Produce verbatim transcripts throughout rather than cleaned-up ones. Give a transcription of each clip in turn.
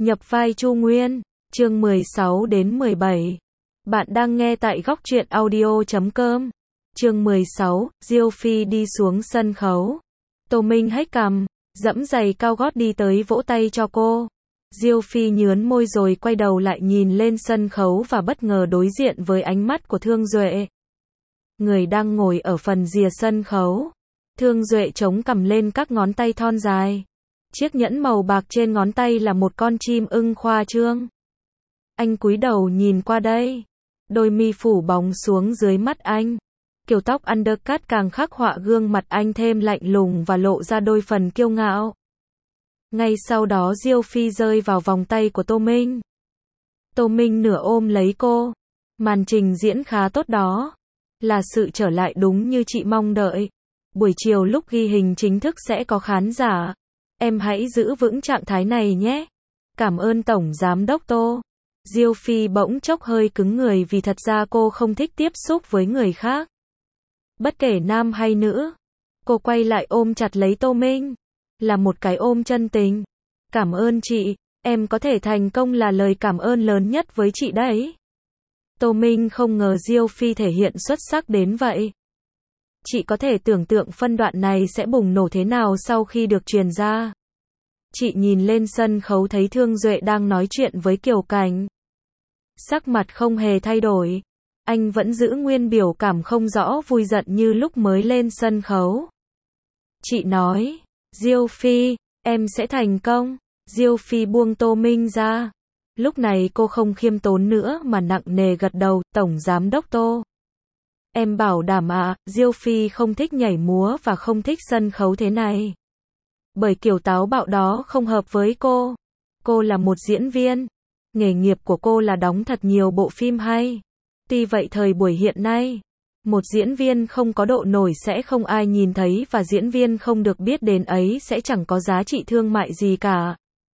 Nhập vai Chu Nguyên, chương mười sáu đến mười bảy. Bạn đang nghe tại góc truyện audio chấm com. Chương mười sáu, Diêu Phi đi xuống sân khấu. Tô Minh hếch cằm, dẫm giày cao gót đi tới vỗ tay cho cô. Diêu Phi nhướn môi rồi quay đầu lại nhìn lên sân khấu và bất ngờ đối diện với ánh mắt của Thương Duệ. Người đang ngồi ở phần rìa sân khấu. Thương Duệ chống cằm lên các ngón tay thon dài. Chiếc nhẫn màu bạc trên ngón tay là một con chim ưng khoa trương. Anh cúi đầu nhìn qua đây. Đôi mi phủ bóng xuống dưới mắt anh. Kiểu tóc undercut càng khắc họa gương mặt anh thêm lạnh lùng và lộ ra đôi phần kiêu ngạo. Ngay sau đó Diêu Phi rơi vào vòng tay của Tô Minh. Tô Minh nửa ôm lấy cô. Màn trình diễn khá tốt đó. Là sự trở lại đúng như chị mong đợi. Buổi chiều lúc ghi hình chính thức sẽ có khán giả. Em hãy giữ vững trạng thái này nhé. Cảm ơn Tổng Giám đốc Tô. Diêu Phi bỗng chốc hơi cứng người vì thật ra cô không thích tiếp xúc với người khác. Bất kể nam hay nữ. Cô quay lại ôm chặt lấy Tô Minh. Là một cái ôm chân tình. Cảm ơn chị, em có thể thành công là lời cảm ơn lớn nhất với chị đấy. Tô Minh không ngờ Diêu Phi thể hiện xuất sắc đến vậy. Chị có thể tưởng tượng phân đoạn này sẽ bùng nổ thế nào sau khi được truyền ra. Chị nhìn lên sân khấu thấy Thương Duệ đang nói chuyện với Kiều Cảnh. Sắc mặt không hề thay đổi. Anh vẫn giữ nguyên biểu cảm không rõ vui giận như lúc mới lên sân khấu. Chị nói, Diêu Phi, em sẽ thành công. Diêu Phi buông Tô Minh ra. Lúc này cô không khiêm tốn nữa mà nặng nề gật đầu, Tổng Giám đốc Tô. Em bảo đảm ạ, à, Diêu Phi không thích nhảy múa và không thích sân khấu thế này. Bởi kiểu táo bạo đó không hợp với cô. Cô là một diễn viên. Nghề nghiệp của cô là đóng thật nhiều bộ phim hay. Tuy vậy thời buổi hiện nay, một diễn viên không có độ nổi sẽ không ai nhìn thấy và diễn viên không được biết đến ấy sẽ chẳng có giá trị thương mại gì cả.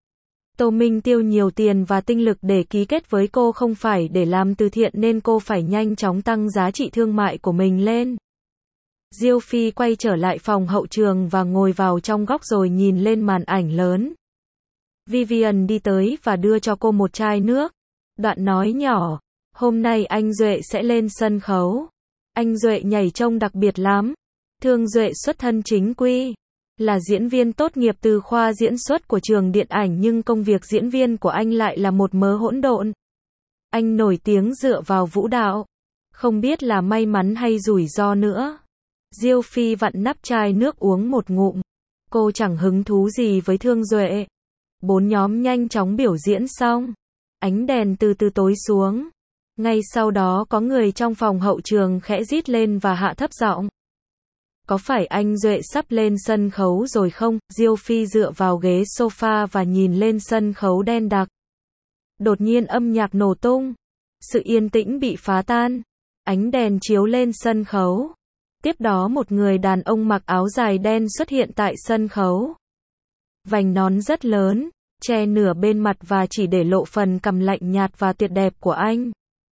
Tô Minh tiêu nhiều tiền và tinh lực để ký kết với cô không phải để làm từ thiện nên cô phải nhanh chóng tăng giá trị thương mại của mình lên. Diêu Phi quay trở lại phòng hậu trường và ngồi vào trong góc rồi nhìn lên màn ảnh lớn. Vivian đi tới và đưa cho cô một chai nước. Đoạn nói nhỏ, hôm nay anh Duệ sẽ lên sân khấu. Anh Duệ nhảy trông đặc biệt lắm. Thương Duệ xuất thân chính quy. Là diễn viên tốt nghiệp từ khoa diễn xuất của trường điện ảnh nhưng công việc diễn viên của anh lại là một mớ hỗn độn. Anh nổi tiếng dựa vào vũ đạo. Không biết là may mắn hay rủi ro nữa. Diêu Phi vặn nắp chai nước uống một ngụm. Cô chẳng hứng thú gì với Thương Duệ. Bốn nhóm nhanh chóng biểu diễn xong. Ánh đèn từ từ tối xuống. Ngay sau đó có người trong phòng hậu trường khẽ rít lên và hạ thấp giọng. Có phải anh Duệ sắp lên sân khấu rồi không? Diêu Phi dựa vào ghế sofa và nhìn lên sân khấu đen đặc. Đột nhiên âm nhạc nổ tung. Sự yên tĩnh bị phá tan. Ánh đèn chiếu lên sân khấu. Tiếp đó một người đàn ông mặc áo dài đen xuất hiện tại sân khấu. Vành nón rất lớn, che nửa bên mặt và chỉ để lộ phần cằm lạnh nhạt và tuyệt đẹp của anh.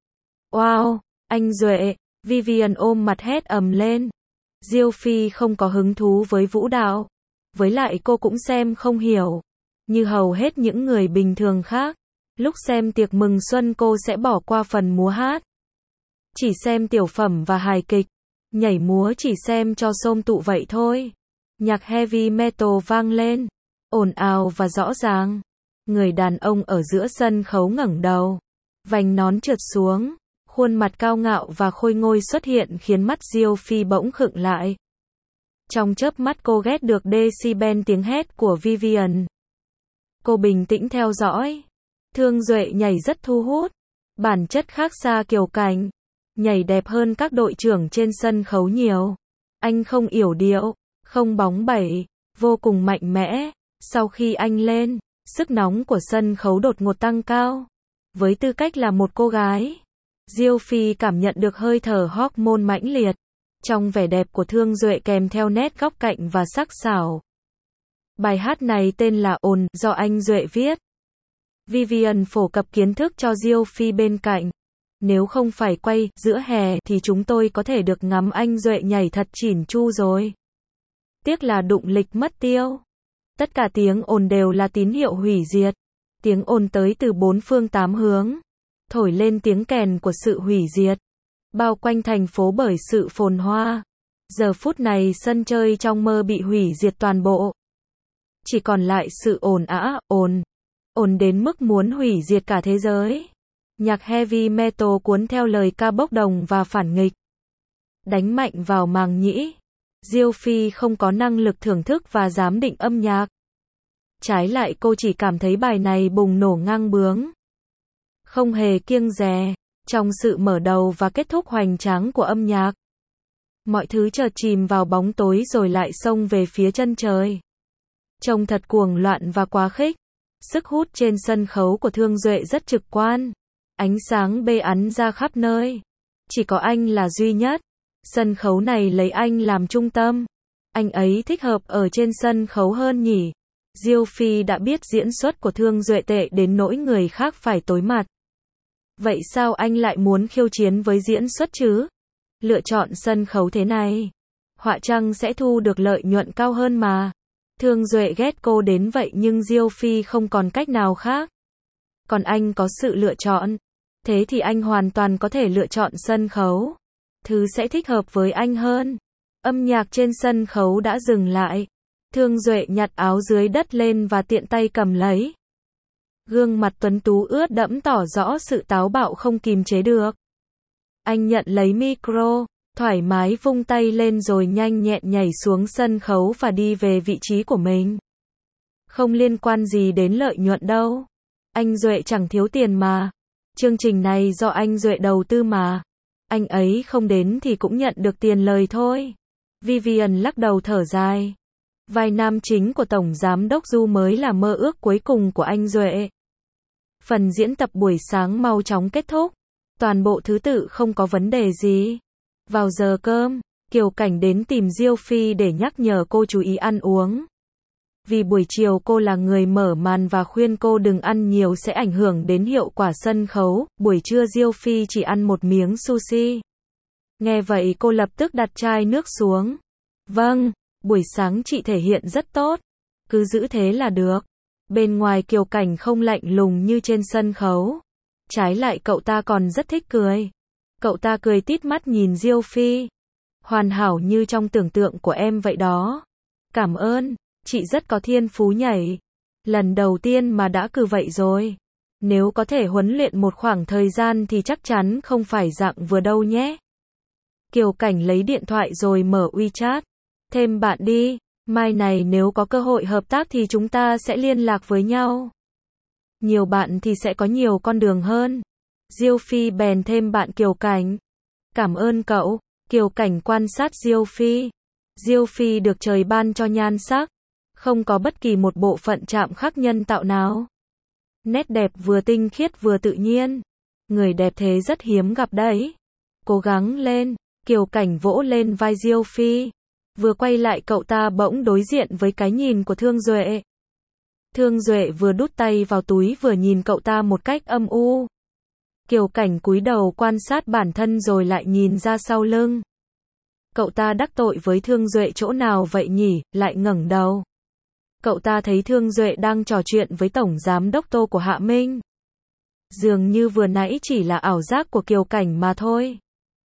Wow, anh Duệ, Vivian ôm mặt hét ầm lên. Diêu Phi không có hứng thú với vũ đạo. Với lại cô cũng xem không hiểu. Như hầu hết những người bình thường khác. Lúc xem tiệc mừng xuân cô sẽ bỏ qua phần múa hát. Chỉ xem tiểu phẩm và hài kịch. Nhảy múa chỉ xem cho xôm tụ vậy thôi. Nhạc heavy metal vang lên. Ồn ào và rõ ràng. Người đàn ông ở giữa sân khấu ngẩng đầu. Vành nón trượt xuống. Khuôn mặt cao ngạo và khôi ngôi xuất hiện khiến mắt Diêu Phi bỗng khựng lại. Trong chớp mắt cô ghét được decibel tiếng hét của Vivian. Cô bình tĩnh theo dõi. Thương Duệ nhảy rất thu hút. Bản chất khác xa Kiều Cảnh. Nhảy đẹp hơn các đội trưởng trên sân khấu nhiều. Anh không yểu điệu, không bóng bẩy, vô cùng mạnh mẽ. Sau khi anh lên, sức nóng của sân khấu đột ngột tăng cao. Với tư cách là một cô gái, Diêu Phi cảm nhận được hơi thở hormone mãnh liệt. Trong vẻ đẹp của Thương Duệ kèm theo nét góc cạnh và sắc sảo. Bài hát này tên là Ồn, do anh Duệ viết. Vivian phổ cập kiến thức cho Diêu Phi bên cạnh. Nếu không phải quay giữa hè thì chúng tôi có thể được ngắm anh Duệ nhảy thật chỉn chu rồi. Tiếc là đụng lịch mất tiêu. Tất cả tiếng ồn đều là tín hiệu hủy diệt. Tiếng ồn tới từ bốn phương tám hướng, thổi lên tiếng kèn của sự hủy diệt, bao quanh thành phố bởi sự phồn hoa. Giờ phút này sân chơi trong mơ bị hủy diệt toàn bộ. Chỉ còn lại sự ồn ào, ồn, ồn đến mức muốn hủy diệt cả thế giới. Nhạc heavy metal cuốn theo lời ca bốc đồng và phản nghịch, đánh mạnh vào màng nhĩ. Diêu Phi không có năng lực thưởng thức và giám định âm nhạc. Trái lại cô chỉ cảm thấy bài này bùng nổ ngang bướng, không hề kiêng dè, trong sự mở đầu và kết thúc hoành tráng của âm nhạc. Mọi thứ chợt chìm vào bóng tối rồi lại xông về phía chân trời. Trông thật cuồng loạn và quá khích. Sức hút trên sân khấu của Thương Duệ rất trực quan. Ánh sáng bê ắn ra khắp nơi. Chỉ có anh là duy nhất. Sân khấu này lấy anh làm trung tâm. Anh ấy thích hợp ở trên sân khấu hơn nhỉ? Diêu Phi đã biết diễn xuất của Thương Duệ tệ đến nỗi người khác phải tối mặt. Vậy sao anh lại muốn khiêu chiến với diễn xuất chứ? Lựa chọn sân khấu thế này, họa chăng sẽ thu được lợi nhuận cao hơn mà. Thương Duệ ghét cô đến vậy nhưng Diêu Phi không còn cách nào khác. Còn anh có sự lựa chọn. Thế thì anh hoàn toàn có thể lựa chọn sân khấu. Thứ sẽ thích hợp với anh hơn. Âm nhạc trên sân khấu đã dừng lại. Thương Duệ nhặt áo dưới đất lên và tiện tay cầm lấy. Gương mặt tuấn tú ướt đẫm tỏ rõ sự táo bạo không kìm chế được. Anh nhận lấy micro, thoải mái vung tay lên rồi nhanh nhẹn nhảy xuống sân khấu và đi về vị trí của mình. Không liên quan gì đến lợi nhuận đâu. Anh Duệ chẳng thiếu tiền mà. Chương trình này do anh Duệ đầu tư mà. Anh ấy không đến thì cũng nhận được tiền lời thôi. Vivian lắc đầu thở dài. Vai nam chính của Tổng Giám Đốc Du mới là mơ ước cuối cùng của anh Duệ. Phần diễn tập buổi sáng mau chóng kết thúc. Toàn bộ thứ tự không có vấn đề gì. Vào giờ cơm, Kiều Cảnh đến tìm Diêu Phi để nhắc nhở cô chú ý ăn uống. Vì buổi chiều cô là người mở màn và khuyên cô đừng ăn nhiều sẽ ảnh hưởng đến hiệu quả sân khấu. Buổi trưa Diêu Phi chỉ ăn một miếng sushi. Nghe vậy cô lập tức đặt chai nước xuống. Vâng, buổi sáng chị thể hiện rất tốt. Cứ giữ thế là được. Bên ngoài Kiều Cảnh không lạnh lùng như trên sân khấu. Trái lại cậu ta còn rất thích cười. Cậu ta cười tít mắt nhìn Diêu Phi. Hoàn hảo như trong tưởng tượng của em vậy đó. Cảm ơn, chị rất có thiên phú nhảy. Lần đầu tiên mà đã cử vậy rồi. Nếu có thể huấn luyện một khoảng thời gian thì chắc chắn không phải dạng vừa đâu nhé. Kiều Cảnh lấy điện thoại rồi mở WeChat. Thêm bạn đi, mai này nếu có cơ hội hợp tác thì chúng ta sẽ liên lạc với nhau. Nhiều bạn thì sẽ có nhiều con đường hơn. Diêu Phi bèn thêm bạn Kiều Cảnh. Cảm ơn cậu. Kiều Cảnh quan sát Diêu Phi. Diêu Phi được trời ban cho nhan sắc. Không có bất kỳ một bộ phận chạm khắc nhân tạo nào. Nét đẹp vừa tinh khiết vừa tự nhiên. Người đẹp thế rất hiếm gặp đấy. Cố gắng lên. Kiều Cảnh vỗ lên vai Diêu Phi. Vừa quay lại cậu ta bỗng đối diện với cái nhìn của Thương Duệ. Thương Duệ vừa đút tay vào túi vừa nhìn cậu ta một cách âm u. Kiều Cảnh cúi đầu quan sát bản thân rồi lại nhìn ra sau lưng. Cậu ta đắc tội với Thương Duệ chỗ nào vậy nhỉ, lại ngẩng đầu. Cậu ta thấy Thương Duệ đang trò chuyện với Tổng Giám Đốc Tô của Hạ Minh. Dường như vừa nãy chỉ là ảo giác của Kiều Cảnh mà thôi.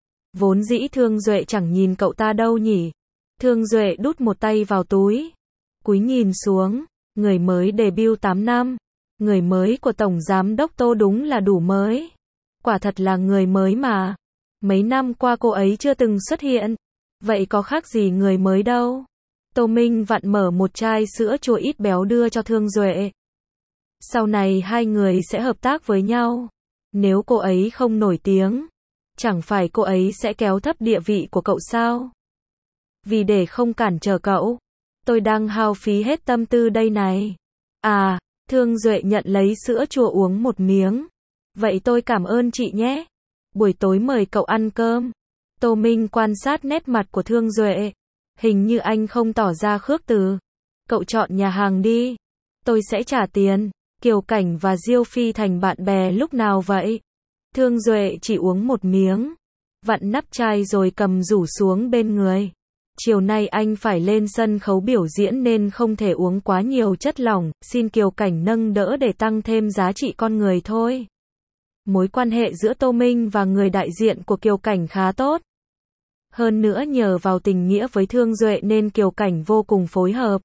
Vốn dĩ Thương Duệ chẳng nhìn cậu ta đâu nhỉ. Thương Duệ đút một tay vào túi. Cúi nhìn xuống. Người mới debut tám năm. Người mới của Tổng Giám Đốc Tô đúng là đủ mới. Quả thật là người mới mà. Mấy năm qua cô ấy chưa từng xuất hiện. Vậy có khác gì người mới đâu. Tô Minh vặn mở một chai sữa chua ít béo đưa cho Thương Duệ. Sau này hai người sẽ hợp tác với nhau. Nếu cô ấy không nổi tiếng, chẳng phải cô ấy sẽ kéo thấp địa vị của cậu sao? Vì để không cản trở cậu, tôi đang hao phí hết tâm tư đây này. À, Thương Duệ nhận lấy sữa chua uống một miếng. Vậy tôi cảm ơn chị nhé. Buổi tối mời cậu ăn cơm. Tô Minh quan sát nét mặt của Thương Duệ. Hình như anh không tỏ ra khước từ. Cậu chọn nhà hàng đi. Tôi sẽ trả tiền. Kiều Cảnh và Diêu Phi thành bạn bè lúc nào vậy? Thương Duệ chỉ uống một miếng. Vặn nắp chai rồi cầm rủ xuống bên người. chiều nay anh phải lên sân khấu biểu diễn nên không thể uống quá nhiều chất lỏng, xin Kiều Cảnh nâng đỡ để tăng thêm giá trị con người thôi. Mối quan hệ giữa Tô Minh và người đại diện của Kiều Cảnh khá tốt. Hơn nữa nhờ vào tình nghĩa với Thương Duệ nên Kiều Cảnh vô cùng phối hợp.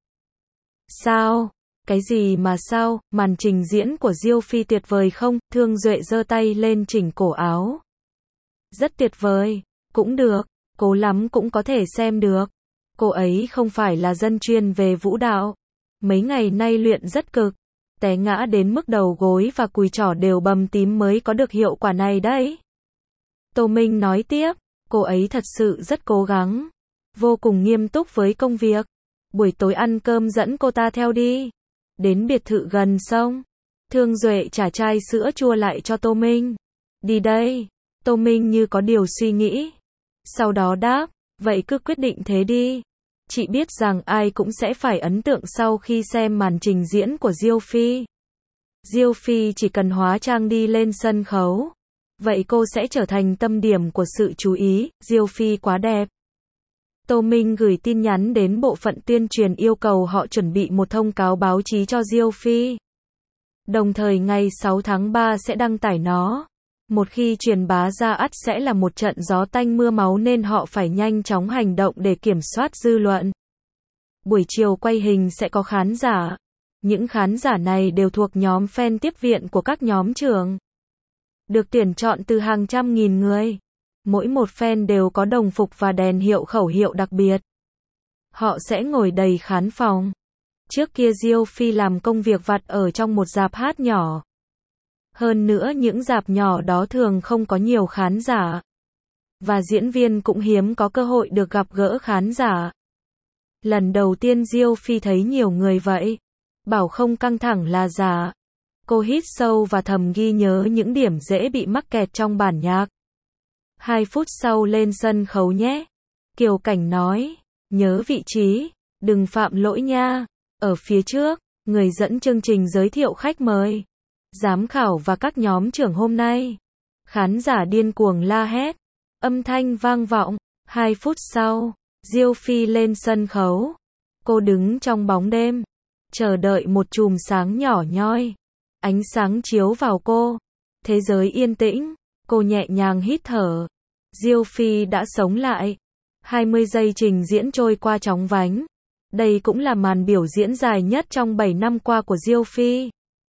Sao? Cái gì mà sao? Màn trình diễn của Diêu Phi tuyệt vời không? Thương Duệ giơ tay lên chỉnh cổ áo. Rất tuyệt vời. Cũng được. Cố lắm cũng có thể xem được. Cô ấy không phải là dân chuyên về vũ đạo. Mấy ngày nay luyện rất cực. Té ngã đến mức đầu gối và cùi chỏ đều bầm tím mới có được hiệu quả này đấy. Tô Minh nói tiếp. Cô ấy thật sự rất cố gắng. Vô cùng nghiêm túc với công việc. Buổi tối ăn cơm dẫn cô ta theo đi. Đến biệt thự gần sông. Thương Duệ trả chai sữa chua lại cho Tô Minh. Đi đây. Tô Minh như có điều suy nghĩ. Sau đó đáp. Vậy cứ quyết định thế đi. Chị biết rằng ai cũng sẽ phải ấn tượng sau khi xem màn trình diễn của Diêu Phi. Diêu Phi chỉ cần hóa trang đi lên sân khấu. Vậy cô sẽ trở thành tâm điểm của sự chú ý. Diêu Phi quá đẹp. Tô Minh gửi tin nhắn đến bộ phận tuyên truyền yêu cầu họ chuẩn bị một thông cáo báo chí cho Diêu Phi. Đồng thời ngày sáu tháng ba sẽ đăng tải nó. Một khi truyền bá ra ắt sẽ là một trận gió tanh mưa máu nên họ phải nhanh chóng hành động để kiểm soát dư luận. Buổi chiều quay hình sẽ có khán giả. Những khán giả này đều thuộc nhóm fan tiếp viện của các nhóm trường. Được tuyển chọn từ hàng trăm nghìn người. Mỗi một fan đều có đồng phục và đèn hiệu khẩu hiệu đặc biệt. Họ sẽ ngồi đầy khán phòng. Trước kia Diêu Phi làm công việc vặt ở trong một rạp hát nhỏ. Hơn nữa những rạp nhỏ đó thường không có nhiều khán giả. Và diễn viên cũng hiếm có cơ hội được gặp gỡ khán giả. Lần đầu tiên Diêu Phi thấy nhiều người vậy. Bảo không căng thẳng là giả. Cô hít sâu và thầm ghi nhớ những điểm dễ bị mắc kẹt trong bản nhạc. Hai phút sau lên sân khấu nhé. Kiều Cảnh nói. Nhớ vị trí. Đừng phạm lỗi nha. Ở phía trước, người dẫn chương trình giới thiệu khách mời. Giám khảo và các nhóm trưởng hôm nay. Khán giả điên cuồng la hét. Âm thanh vang vọng. Hai phút sau, Diêu Phi lên sân khấu. Cô đứng trong bóng đêm. Chờ đợi một chùm sáng nhỏ nhoi. Ánh sáng chiếu vào cô. Thế giới yên tĩnh. Cô nhẹ nhàng hít thở. Diêu Phi đã sống lại. hai mươi giây trình diễn trôi qua chóng vánh. Đây cũng là màn biểu diễn dài nhất trong bảy năm qua của Diêu Phi.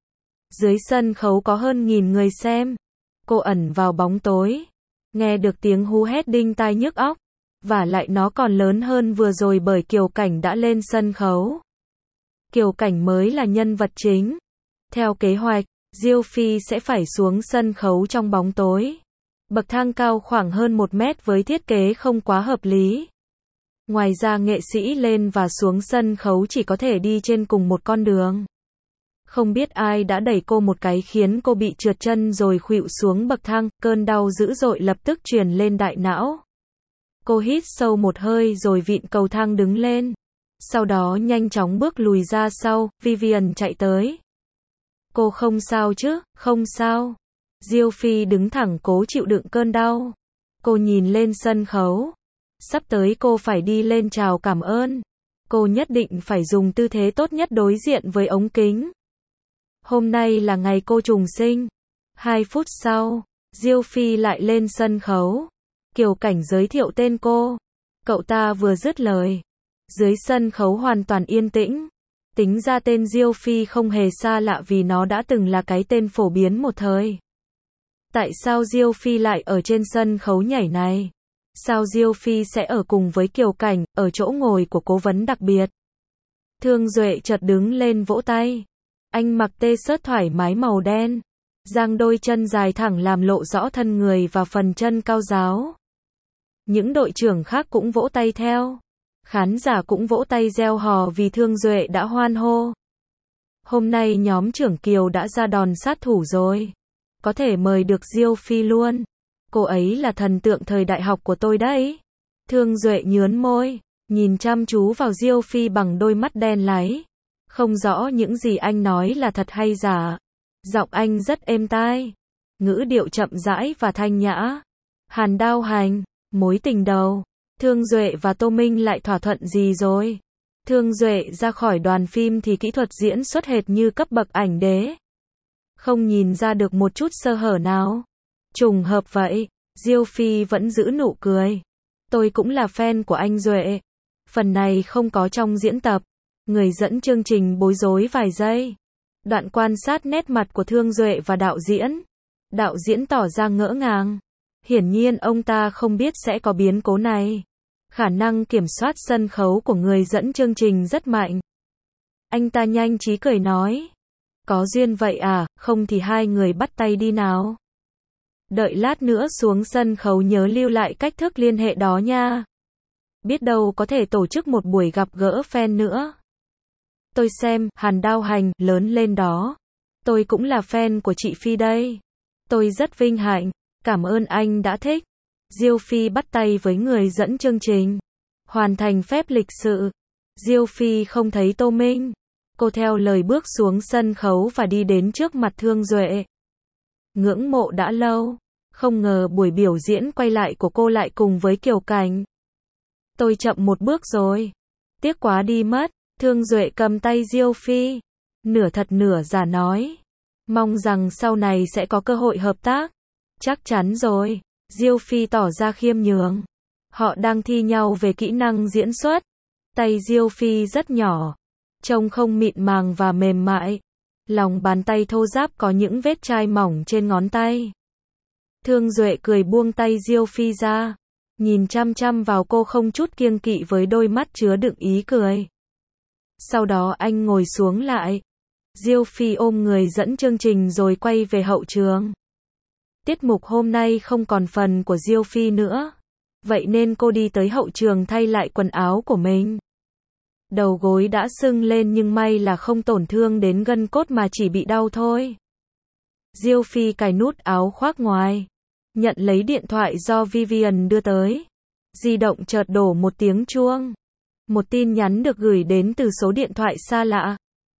Dưới sân khấu có hơn nghìn người xem. Cô ẩn vào bóng tối. Nghe được tiếng hú hét đinh tai nhức óc. Và lại nó còn lớn hơn vừa rồi bởi Kiều Cảnh đã lên sân khấu. Kiều Cảnh mới là nhân vật chính. Theo kế hoạch, Diêu Phi sẽ phải xuống sân khấu trong bóng tối. Bậc thang cao khoảng hơn một mét với thiết kế không quá hợp lý. Ngoài ra nghệ sĩ lên và xuống sân khấu chỉ có thể đi trên cùng một con đường. Không biết ai đã đẩy cô một cái khiến cô bị trượt chân rồi khuỵu xuống bậc thang, cơn đau dữ dội lập tức truyền lên đại não. Cô hít sâu một hơi rồi vịn cầu thang đứng lên. Sau đó nhanh chóng bước lùi ra sau, Vivian chạy tới. Cô không sao chứ, không sao. Diêu Phi đứng thẳng cố chịu đựng cơn đau. Cô nhìn lên sân khấu. Sắp tới cô phải đi lên chào cảm ơn. Cô nhất định phải dùng tư thế tốt nhất đối diện với ống kính. Hôm nay là ngày cô trùng sinh. Hai phút sau, Diêu Phi lại lên sân khấu. Kiều Cảnh giới thiệu tên cô. Cậu ta vừa dứt lời. Dưới sân khấu hoàn toàn yên tĩnh. Tính ra tên Diêu Phi không hề xa lạ vì nó đã từng là cái tên phổ biến một thời. Tại sao Diêu Phi lại ở trên sân khấu nhảy này? Sao Diêu Phi sẽ ở cùng với Kiều Cảnh, ở chỗ ngồi của cố vấn đặc biệt? Thương Duệ chợt đứng lên vỗ tay. Anh mặc tê-shirt thoải mái màu đen. Giang đôi chân dài thẳng làm lộ rõ thân người và phần chân cao ráo. Những đội trưởng khác cũng vỗ tay theo. Khán giả cũng vỗ tay reo hò vì Thương Duệ đã hoan hô. Hôm nay nhóm trưởng Kiều đã ra đòn sát thủ rồi. Có thể mời được Diêu Phi luôn. Cô ấy là thần tượng thời đại học của tôi đấy. Thương Duệ nhướn môi, nhìn chăm chú vào Diêu Phi bằng đôi mắt đen láy. Không rõ những gì anh nói là thật hay giả. Giọng anh rất êm tai. Ngữ điệu chậm rãi và thanh nhã. Hàn Đao Hành, mối tình đầu. Thương Duệ và Tô Minh lại thỏa thuận gì rồi? Thương Duệ ra khỏi đoàn phim thì kỹ thuật diễn xuất hệt như cấp bậc ảnh đế. Không nhìn ra được một chút sơ hở nào. Trùng hợp vậy, Diêu Phi vẫn giữ nụ cười. Tôi cũng là fan của anh Duệ. Phần này không có trong diễn tập. Người dẫn chương trình bối rối vài giây. Đoạn quan sát nét mặt của Thương Duệ và đạo diễn. Đạo diễn tỏ ra ngỡ ngàng. Hiển nhiên ông ta không biết sẽ có biến cố này. Khả năng kiểm soát sân khấu của người dẫn chương trình rất mạnh. Anh ta nhanh trí cười nói. Có duyên vậy à, không thì hai người bắt tay đi nào. Đợi lát nữa xuống sân khấu nhớ lưu lại cách thức liên hệ đó nha. Biết đâu có thể tổ chức một buổi gặp gỡ fan nữa. Tôi xem, Hàn Đao Hành, lớn lên đó. Tôi cũng là fan của chị Phi đây. Tôi rất vinh hạnh, cảm ơn anh đã thích. Diêu Phi bắt tay với người dẫn chương trình. Hoàn thành phép lịch sự. Diêu Phi không thấy Tô Minh. Cô theo lời bước xuống sân khấu và đi đến trước mặt Thương Duệ. Ngưỡng mộ đã lâu. Không ngờ buổi biểu diễn quay lại của cô lại cùng với Kiều Cảnh. Tôi chậm một bước rồi. Tiếc quá đi mất. Thương Duệ cầm tay Diêu Phi. Nửa thật nửa giả nói. Mong rằng sau này sẽ có cơ hội hợp tác. Chắc chắn rồi. Diêu Phi tỏ ra khiêm nhường. Họ đang thi nhau về kỹ năng diễn xuất. Tay Diêu Phi rất nhỏ. Trông không mịn màng và mềm mại. Lòng bàn tay thô ráp có những vết chai mỏng trên ngón tay. Thương Duệ cười buông tay Diêu Phi ra. Nhìn chăm chăm vào cô không chút kiêng kỵ với đôi mắt chứa đựng ý cười. Sau đó anh ngồi xuống lại. Diêu Phi ôm người dẫn chương trình rồi quay về hậu trường. Tiết mục hôm nay không còn phần của Diêu Phi nữa. Vậy nên cô đi tới hậu trường thay lại quần áo của mình. Đầu gối đã sưng lên nhưng may là không tổn thương đến gân cốt mà chỉ bị đau thôi. Diêu Phi cài nút áo khoác ngoài. Nhận lấy điện thoại do Vivian đưa tới. Di động chợt đổ một tiếng chuông. Một tin nhắn được gửi đến từ số điện thoại xa lạ.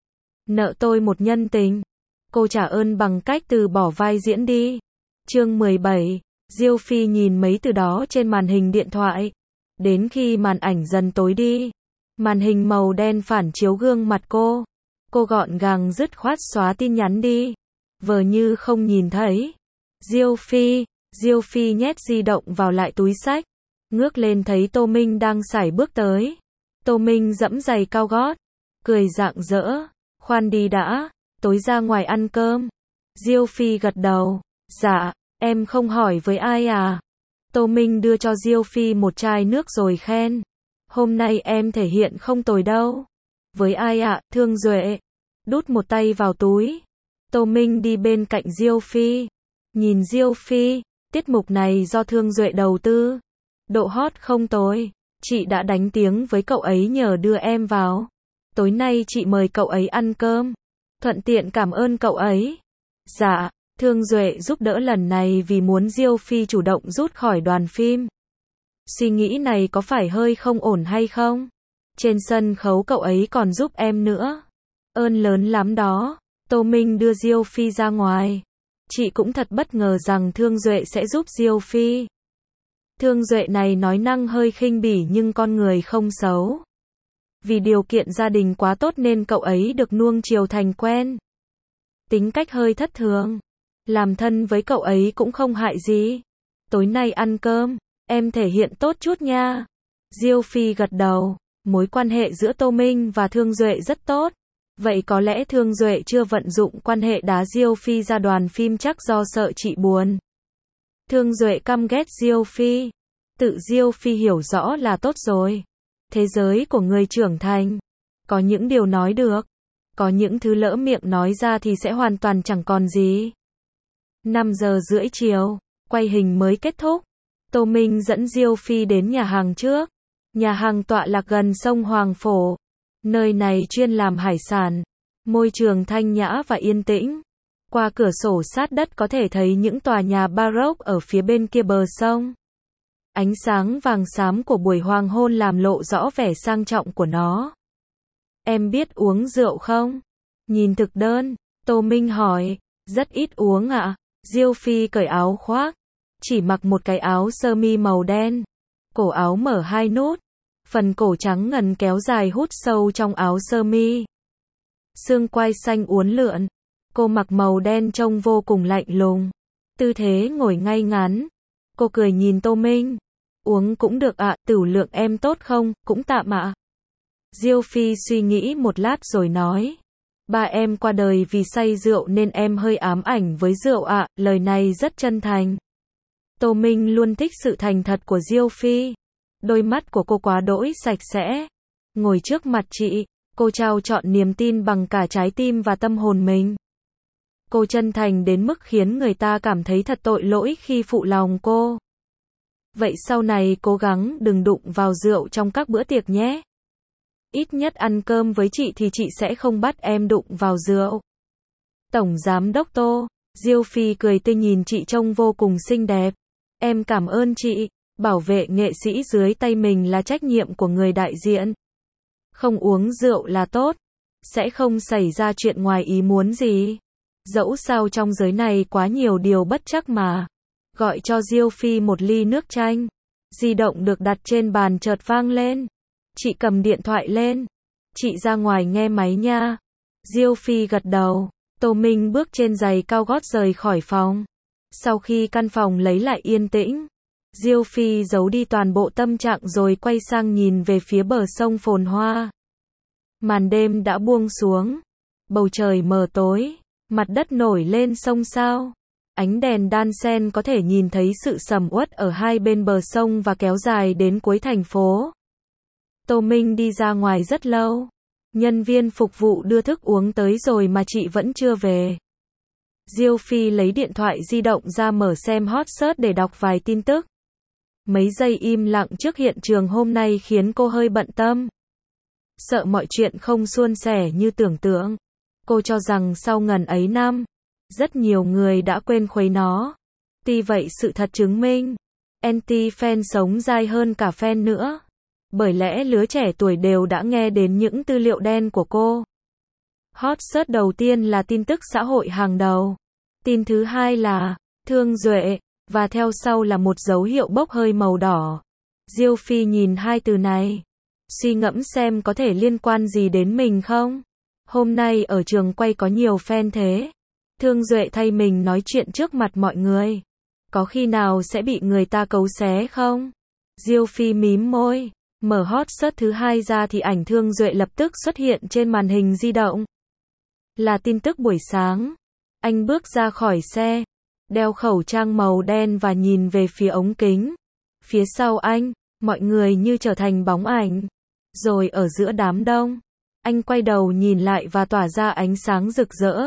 Nợ tôi một nhân tình. Cô trả ơn bằng cách từ bỏ vai diễn đi. Chương mười bảy. Diêu Phi nhìn mấy từ đó trên màn hình điện thoại. Đến khi màn ảnh dần tối đi. Màn hình màu đen phản chiếu gương mặt cô. Cô gọn gàng dứt khoát xóa tin nhắn đi. Vờ như không nhìn thấy. Diêu Phi. Diêu Phi nhét di động vào lại túi xách. Ngước lên thấy Tô Minh đang sải bước tới. Tô Minh giẫm giày cao gót. Cười rạng rỡ. Khoan đi đã. Tối ra ngoài ăn cơm. Diêu Phi gật đầu. Dạ, em không hỏi với ai à? Tô Minh đưa cho Diêu Phi một chai nước rồi khen. Hôm nay em thể hiện không tồi đâu. Với ai ạ? Thương Duệ. Đút một tay vào túi. Tô Minh đi bên cạnh Diêu Phi. Nhìn Diêu Phi. Tiết mục này do Thương Duệ đầu tư. Độ hot không tồi. Chị đã đánh tiếng với cậu ấy nhờ đưa em vào. Tối nay chị mời cậu ấy ăn cơm. Thuận tiện cảm ơn cậu ấy. Dạ, Thương Duệ giúp đỡ lần này vì muốn Diêu Phi chủ động rút khỏi đoàn phim. Suy nghĩ này có phải hơi không ổn hay không? Trên sân khấu cậu ấy còn giúp em nữa. Ơn lớn lắm đó. Tô Minh đưa Diêu Phi ra ngoài. Chị cũng thật bất ngờ rằng Thương Duệ sẽ giúp Diêu Phi. Thương Duệ này nói năng hơi khinh bỉ nhưng con người không xấu. Vì điều kiện gia đình quá tốt nên cậu ấy được nuông chiều thành quen. Tính cách hơi thất thường. Làm thân với cậu ấy cũng không hại gì. Tối nay ăn cơm, em thể hiện tốt chút nha. Diêu Phi gật đầu. Mối quan hệ giữa Tô Minh và Thương Duệ rất tốt. Vậy có lẽ Thương Duệ chưa vận dụng quan hệ đá Diêu Phi ra đoàn phim chắc do sợ chị buồn. Thương Duệ căm ghét Diêu Phi. Tự Diêu Phi hiểu rõ là tốt rồi. Thế giới của người trưởng thành. Có những điều nói được. Có những thứ lỡ miệng nói ra thì sẽ hoàn toàn chẳng còn gì. năm giờ rưỡi chiều. Quay hình mới kết thúc. Tô Minh dẫn Diêu Phi đến nhà hàng trước. Nhà hàng tọa lạc gần sông Hoàng Phổ. Nơi này chuyên làm hải sản. Môi trường thanh nhã và yên tĩnh. Qua cửa sổ sát đất có thể thấy những tòa nhà baroque ở phía bên kia bờ sông. Ánh sáng vàng xám của buổi hoàng hôn làm lộ rõ vẻ sang trọng của nó. Em biết uống rượu không? Nhìn thực đơn, Tô Minh hỏi. Rất ít uống ạ. Diêu Phi cởi áo khoác. Chỉ mặc một cái áo sơ mi màu đen. cổ áo mở hai nút, phần cổ trắng ngần kéo dài hút sâu trong áo sơ mi. Xương quai xanh uốn lượn, cô mặc màu đen trông vô cùng lạnh lùng. Tư thế ngồi ngay ngắn, cô cười nhìn Tô Minh. Uống cũng được ạ, tửu lượng em tốt không, cũng tạm ạ. Diêu Phi suy nghĩ một lát rồi nói. Ba em qua đời vì say rượu nên em hơi ám ảnh với rượu ạ, lời này rất chân thành. Tô Minh luôn thích sự thành thật của Diêu Phi. Đôi mắt của cô quá đỗi sạch sẽ. Ngồi trước mặt chị, cô trao trọn niềm tin bằng cả trái tim và tâm hồn mình. Cô chân thành đến mức khiến người ta cảm thấy thật tội lỗi khi phụ lòng cô. Vậy sau này cố gắng đừng đụng vào rượu trong các bữa tiệc nhé. Ít nhất ăn cơm với chị thì chị sẽ không bắt em đụng vào rượu. Tổng Giám đốc Tô, Diêu Phi cười tươi nhìn chị trông vô cùng xinh đẹp. Em cảm ơn chị, bảo vệ nghệ sĩ dưới tay mình là trách nhiệm của người đại diện. Không uống rượu là tốt, sẽ không xảy ra chuyện ngoài ý muốn gì. Dẫu sao trong giới này quá nhiều điều bất trắc mà. Gọi cho Diêu Phi một ly nước chanh. Di động được đặt trên bàn chợt vang lên. Chị cầm điện thoại lên. Chị ra ngoài nghe máy nha. Diêu Phi gật đầu. Tô Minh bước trên giày cao gót rời khỏi phòng. Sau khi căn phòng lấy lại yên tĩnh, Diêu Phi giấu đi toàn bộ tâm trạng rồi quay sang nhìn về phía bờ sông phồn hoa. Màn đêm đã buông xuống. Bầu trời mờ tối. Mặt đất nổi lên xông xao. Ánh đèn đan xen có thể nhìn thấy sự sầm uất ở hai bên bờ sông và kéo dài đến cuối thành phố. Tô Minh đi ra ngoài rất lâu. Nhân viên phục vụ đưa thức uống tới rồi mà chị vẫn chưa về. Diêu Phi lấy điện thoại di động ra mở xem hot search để đọc vài tin tức. Mấy giây im lặng trước hiện trường hôm nay khiến cô hơi bận tâm. Sợ mọi chuyện không suôn sẻ như tưởng tượng. Cô cho rằng sau ngần ấy năm, rất nhiều người đã quên khuấy nó. Tuy vậy sự thật chứng minh, anti-fan sống dai hơn cả fan nữa. Bởi lẽ lứa trẻ tuổi đều đã nghe đến những tư liệu đen của cô. Hot search đầu tiên là tin tức xã hội hàng đầu. Tin thứ hai là Thương Duệ, và theo sau là một dấu hiệu bốc hơi màu đỏ. Diêu Phi nhìn hai từ này, suy ngẫm xem có thể liên quan gì đến mình không. Hôm nay ở trường quay có nhiều fan thế. Thương Duệ thay mình nói chuyện trước mặt mọi người. Có khi nào sẽ bị người ta cấu xé không? Diêu Phi mím môi. Mở hot search thứ hai ra thì ảnh Thương Duệ lập tức xuất hiện trên màn hình di động. Là tin tức buổi sáng. Anh bước ra khỏi xe, đeo khẩu trang màu đen và nhìn về phía ống kính. Phía sau anh, mọi người như trở thành bóng ảnh. Rồi ở giữa đám đông, anh quay đầu nhìn lại và tỏa ra ánh sáng rực rỡ.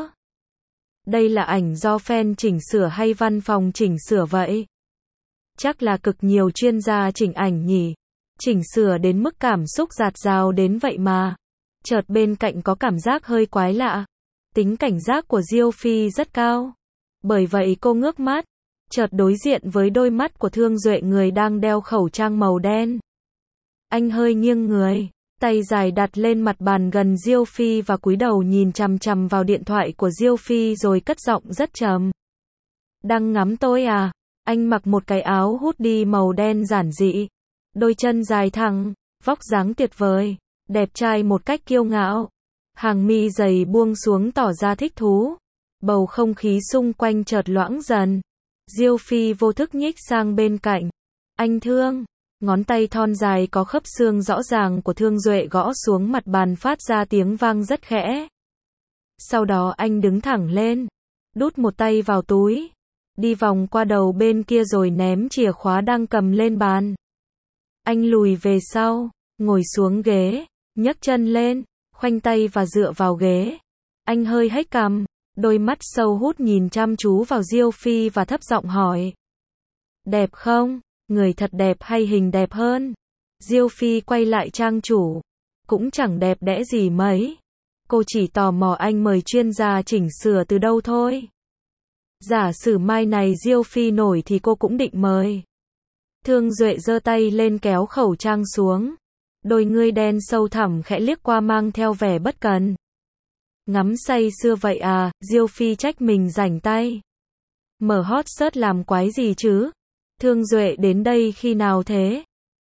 Đây là ảnh do fan chỉnh sửa hay văn phòng chỉnh sửa vậy? Chắc là cực nhiều chuyên gia chỉnh ảnh nhỉ. Chỉnh sửa đến mức cảm xúc dạt dào đến vậy mà. Chợt bên cạnh có cảm giác hơi quái lạ. Tính cảnh giác của Diêu Phi rất cao. Bởi vậy cô ngước mắt, chợt đối diện với đôi mắt của Thương Duệ người đang đeo khẩu trang màu đen. Anh hơi nghiêng người, tay dài đặt lên mặt bàn gần Diêu Phi và cúi đầu nhìn chằm chằm vào điện thoại của Diêu Phi rồi cất giọng rất trầm. Đang ngắm tôi à? Anh mặc một cái áo hoodie màu đen giản dị. Đôi chân dài thẳng, vóc dáng tuyệt vời, đẹp trai một cách kiêu ngạo. Hàng mi dày buông xuống tỏ ra thích thú. Bầu không khí xung quanh chợt loãng dần. Diêu Phi vô thức nhích sang bên cạnh. Anh Thương. Ngón tay thon dài có khớp xương rõ ràng của Thương Duệ gõ xuống mặt bàn phát ra tiếng vang rất khẽ. Sau đó anh đứng thẳng lên, đút một tay vào túi, đi vòng qua đầu bên kia rồi ném chìa khóa đang cầm lên bàn. Anh lùi về sau, ngồi xuống ghế, nhấc chân lên, khoanh tay và dựa vào ghế. Anh hơi hếch cằm, đôi mắt sâu hút nhìn chăm chú vào Diêu Phi và thấp giọng hỏi. Đẹp không? Người thật đẹp hay hình đẹp hơn? Diêu Phi quay lại trang chủ. Cũng chẳng đẹp đẽ gì mấy. Cô chỉ tò mò anh mời chuyên gia chỉnh sửa từ đâu thôi. Giả sử mai này Diêu Phi nổi thì cô cũng định mời. Thương Duệ giơ tay lên kéo khẩu trang xuống. Đôi ngươi đen sâu thẳm khẽ liếc qua mang theo vẻ bất cần. Ngắm say sưa vậy à? Diêu Phi trách mình rảnh tay. Mở hot search làm quái gì chứ? Thương Duệ đến đây khi nào thế?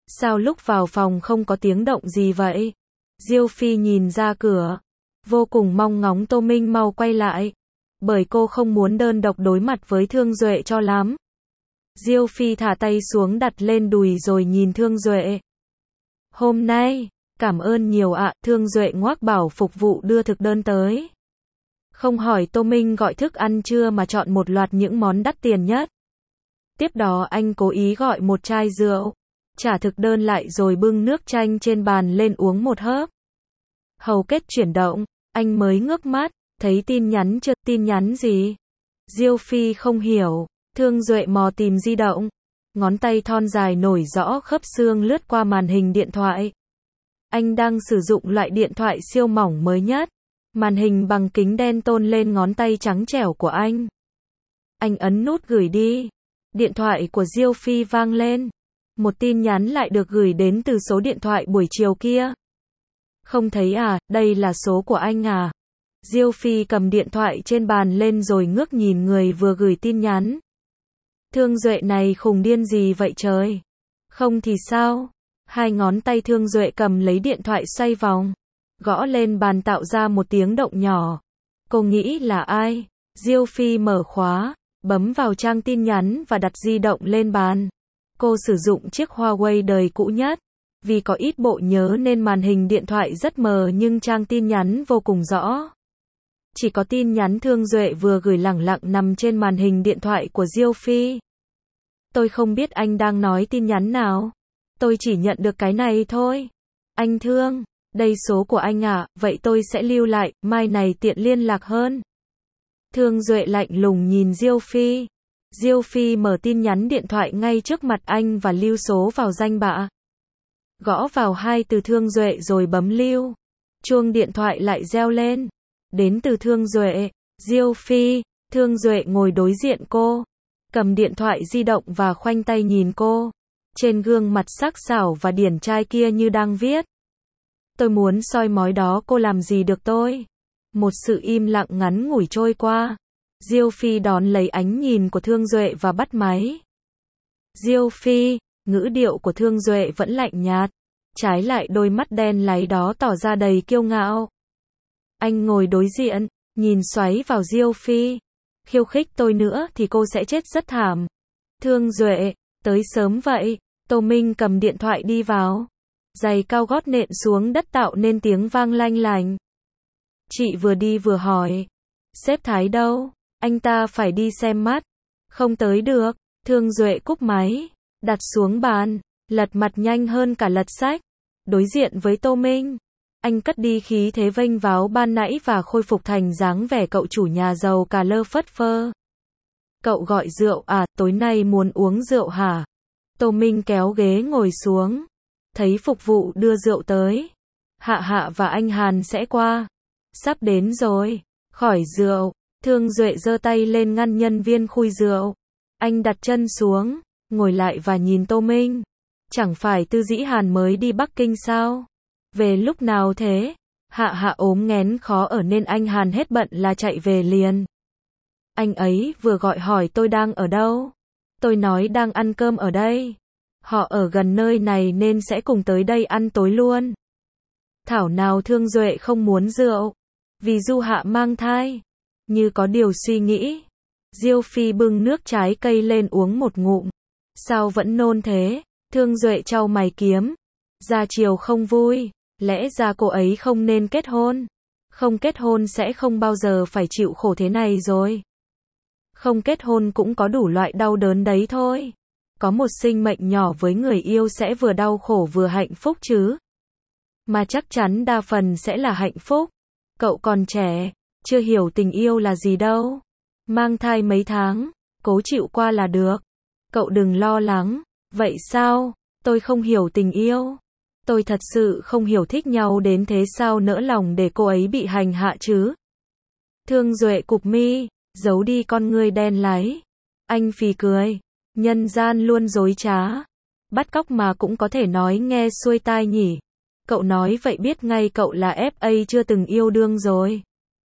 Sao lúc vào phòng không có tiếng động gì vậy? Diêu Phi nhìn ra cửa, vô cùng mong ngóng Tô Minh mau quay lại, bởi cô không muốn đơn độc đối mặt với Thương Duệ cho lắm. Diêu Phi thả tay xuống đặt lên đùi rồi nhìn Thương Duệ. Hôm nay, cảm ơn nhiều ạ, Thương Duệ ngoác bảo phục vụ đưa thực đơn tới. Không hỏi Tô Minh gọi thức ăn trưa mà chọn một loạt những món đắt tiền nhất. Tiếp đó anh cố ý gọi một chai rượu, trả thực đơn lại rồi bưng nước chanh trên bàn lên uống một hớp. Hầu kết chuyển động, anh mới ngước mắt, thấy tin nhắn chưa, tin nhắn gì? Diêu Phi không hiểu, Thương Duệ mò tìm di động, ngón tay thon dài nổi rõ khớp xương lướt qua màn hình điện thoại. Anh đang sử dụng loại điện thoại siêu mỏng mới nhất, màn hình bằng kính đen tôn lên ngón tay trắng trẻo của anh. Anh ấn nút gửi đi, điện thoại của Diêu Phi vang lên, một tin nhắn lại được gửi đến từ số điện thoại buổi chiều kia. Không thấy à, đây là số của anh à? Diêu Phi cầm điện thoại trên bàn lên rồi ngước nhìn người vừa gửi tin nhắn. Thương Duệ này khùng điên gì vậy trời? Không thì sao? Hai ngón tay Thương Duệ cầm lấy điện thoại xoay vòng, gõ lên bàn tạo ra một tiếng động nhỏ. Cô nghĩ là ai? Diêu Phi mở khóa, bấm vào trang tin nhắn và đặt di động lên bàn. Cô sử dụng chiếc Huawei đời cũ nhất. Vì có ít bộ nhớ nên màn hình điện thoại rất mờ nhưng trang tin nhắn vô cùng rõ. Chỉ có tin nhắn Thương Duệ vừa gửi lẳng lặng nằm trên màn hình điện thoại của Diêu Phi. Tôi không biết anh đang nói tin nhắn nào. Tôi chỉ nhận được cái này thôi. Anh Thương, đây số của anh à, vậy tôi sẽ lưu lại, mai này tiện liên lạc hơn. Thương Duệ lạnh lùng nhìn Diêu Phi. Diêu Phi mở tin nhắn điện thoại ngay trước mặt anh và lưu số vào danh bạ. Gõ vào hai từ Thương Duệ rồi bấm lưu. Chuông điện thoại lại reo lên. Đến từ Thương Duệ. Diêu Phi. Thương Duệ ngồi đối diện cô, cầm điện thoại di động và khoanh tay nhìn cô. Trên gương mặt sắc sảo và điển trai kia như đang viết: tôi muốn soi mói đó, cô làm gì được tôi. Một sự im lặng ngắn ngủi trôi qua. Diêu Phi đón lấy ánh nhìn của Thương Duệ và bắt máy. Diêu Phi. Ngữ điệu của Thương Duệ vẫn lạnh nhạt, trái lại đôi mắt đen láy đó tỏ ra đầy kiêu ngạo. Anh ngồi đối diện, nhìn xoáy vào Diêu Phi. Khiêu khích tôi nữa thì cô sẽ chết rất thảm. Thương Duệ, tới sớm vậy. Tô Minh cầm điện thoại đi vào. Giày cao gót nện xuống đất tạo nên tiếng vang lanh lành. Chị vừa đi vừa hỏi: sếp Thái đâu? Anh ta phải đi xem mắt. Không tới được. Thương Duệ cúp máy, đặt xuống bàn, lật mặt nhanh hơn cả lật sách. Đối diện với Tô Minh, anh cất đi khí thế vênh váo ban nãy và khôi phục thành dáng vẻ cậu chủ nhà giàu cà lơ phất phơ. Cậu gọi rượu à, tối nay muốn uống rượu hả? Tô Minh kéo ghế ngồi xuống, thấy phục vụ đưa rượu tới. Hạ Hạ và anh Hàn sẽ qua. Sắp đến rồi. Khỏi rượu. Thương Duệ giơ tay lên ngăn nhân viên khui rượu. Anh đặt chân xuống, ngồi lại và nhìn Tô Minh. Chẳng phải Tư Dĩ Hàn mới đi Bắc Kinh sao? Về lúc nào thế? Hạ Hạ ốm nghén khó ở nên anh Hàn hết bận là chạy về liền. Anh ấy vừa gọi hỏi tôi đang ở đâu. Tôi nói đang ăn cơm ở đây. Họ ở gần nơi này nên sẽ cùng tới đây ăn tối luôn. Thảo nào Thương Duệ không muốn rượu. Vì Du Hạ mang thai. Như có điều suy nghĩ. Diêu Phi bưng nước trái cây lên uống một ngụm. Sao vẫn nôn thế? Thương Duệ chau mày kiếm. Ra chiều không vui. Lẽ ra cô ấy không nên kết hôn. Không kết hôn sẽ không bao giờ phải chịu khổ thế này rồi. Không kết hôn cũng có đủ loại đau đớn đấy thôi. Có một sinh mệnh nhỏ với người yêu sẽ vừa đau khổ vừa hạnh phúc chứ. Mà chắc chắn đa phần sẽ là hạnh phúc. Cậu còn trẻ, chưa hiểu tình yêu là gì đâu. Mang thai mấy tháng, cố chịu qua là được. Cậu đừng lo lắng. Vậy sao? Tôi không hiểu tình yêu. Tôi thật sự không hiểu, thích nhau đến thế sao nỡ lòng để cô ấy bị hành hạ chứ. Thương Duệ cụp mi, giấu đi con ngươi đen láy. Anh phì cười. Nhân gian luôn dối trá. Bắt cóc mà cũng có thể nói nghe xuôi tai nhỉ. Cậu nói vậy biết ngay cậu là ép a chưa từng yêu đương rồi.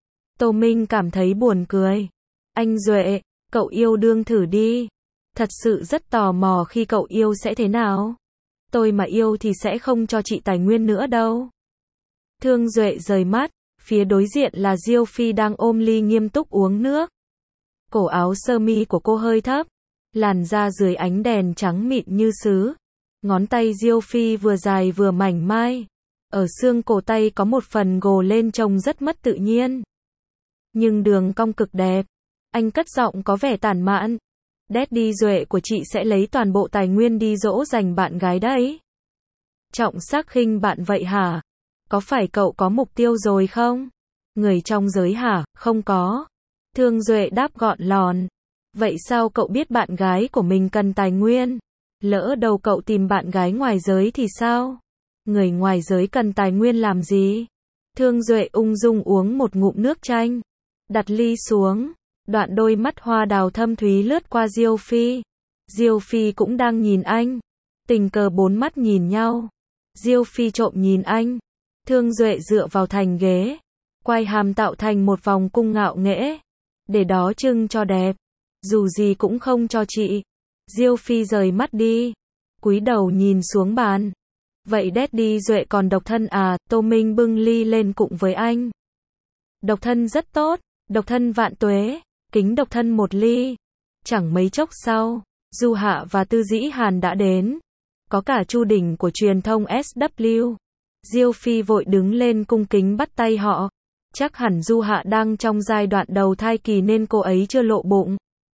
Tô Minh cảm thấy buồn cười. Anh Duệ, cậu yêu đương thử đi. Thật sự rất tò mò khi cậu yêu sẽ thế nào. Tôi mà yêu thì sẽ không cho chị tài nguyên nữa đâu. Thương Duệ rời mắt, phía đối diện là Diêu Phi đang ôm ly nghiêm túc uống nước. Cổ áo sơ mi của cô hơi thấp, làn da dưới ánh đèn trắng mịn như sứ. Ngón tay Diêu Phi vừa dài vừa mảnh mai. Ở xương cổ tay có một phần gồ lên trông rất mất tự nhiên. Nhưng đường cong cực đẹp. Anh cất giọng có vẻ tản mạn. Daddy Duệ của chị sẽ lấy toàn bộ tài nguyên đi dỗ dành bạn gái đấy. Trọng sắc khinh bạn vậy hả? Có phải cậu có mục tiêu rồi không? Người trong giới hả? Không có. Thương Duệ đáp gọn lòn. Vậy sao cậu biết bạn gái của mình cần tài nguyên? Lỡ đầu cậu tìm bạn gái ngoài giới thì sao? Người ngoài giới cần tài nguyên làm gì? Thương Duệ ung dung uống một ngụm nước chanh. Đặt ly xuống. Đoạn đôi mắt hoa đào thâm thúy lướt qua Diêu Phi. Diêu Phi cũng đang nhìn anh. Tình cờ bốn mắt nhìn nhau. Diêu Phi trộm nhìn anh. Thương Duệ dựa vào thành ghế. Quay hàm tạo thành một vòng cung ngạo nghễ. Để đó trưng cho đẹp. Dù gì cũng không cho chị. Diêu Phi rời mắt đi. Cúi đầu nhìn xuống bàn. Vậy Daddy Duệ còn độc thân à? Tô Minh bưng ly lên cụng với anh. Độc thân rất tốt. Độc thân vạn tuế. Kính độc thân một ly. Chẳng mấy chốc sau, Du Hạ và Tư Dĩ Hàn đã đến. Có cả Chu Đỉnh của truyền thông ét vê. Diêu Phi vội đứng lên cung kính bắt tay họ. Chắc hẳn Du Hạ đang trong giai đoạn đầu thai kỳ nên cô ấy chưa lộ bụng.